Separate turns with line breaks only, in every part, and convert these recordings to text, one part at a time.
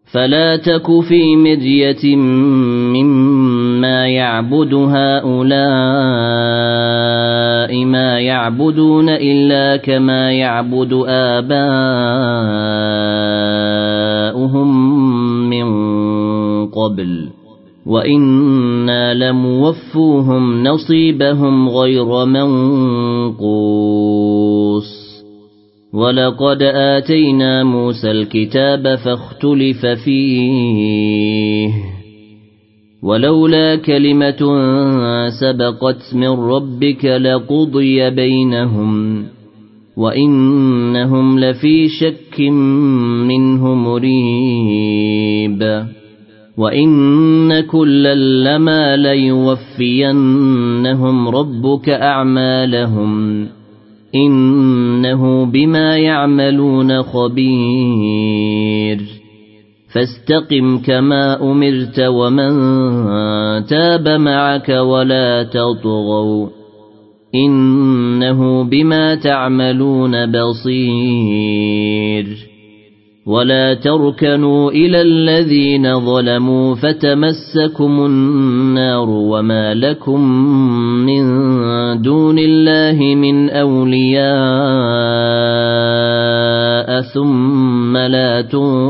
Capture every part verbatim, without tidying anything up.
فلا تك في مرية مما يعبد هؤلاء ما يعبدون إلا كما يعبد آباؤهم من قبل وإنا لموفوهم نصيبهم غير منقوص ولقد آتينا موسى الكتاب فاختلف فيه ولولا كلمة سبقت من ربك لقضي بينهم وإنهم لفي شك منه مريب وإن كلا لما ليوفينهم ربك أعمالهم إنه بما يعملون خبير فاستقم كما أمرت ومن تاب معك ولا تطغوا إنه بما تعملون بصير ولا تركنوا إلى الذين ظلموا فتمسكم النار وما لكم من دون الله من أولياء ثم لا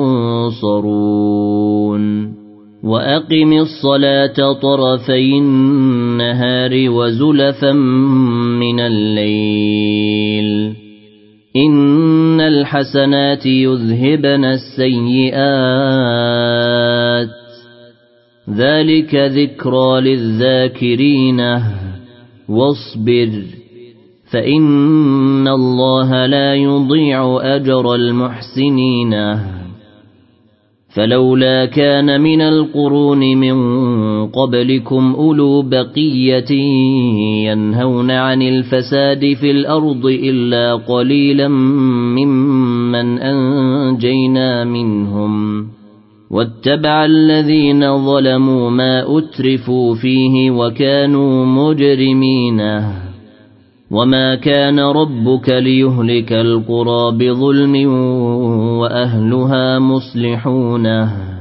تنصرون وأقم الصلاة طرفي النهار وزلفا من الليل إن الحسنات يذهبن السيئات ذلك ذكرى للذاكرين واصبر فإن الله لا يضيع أجر المحسنين فلولا كان من القرون من قبلكم أولو بقية ينهون عن الفساد في الأرض إلا قليلا ممن أنجينا منهم واتبع الذين ظلموا ما أترفوا فيه وكانوا مجرمين وما كان ربك ليهلك القرى بظلم وأهلها مصلحون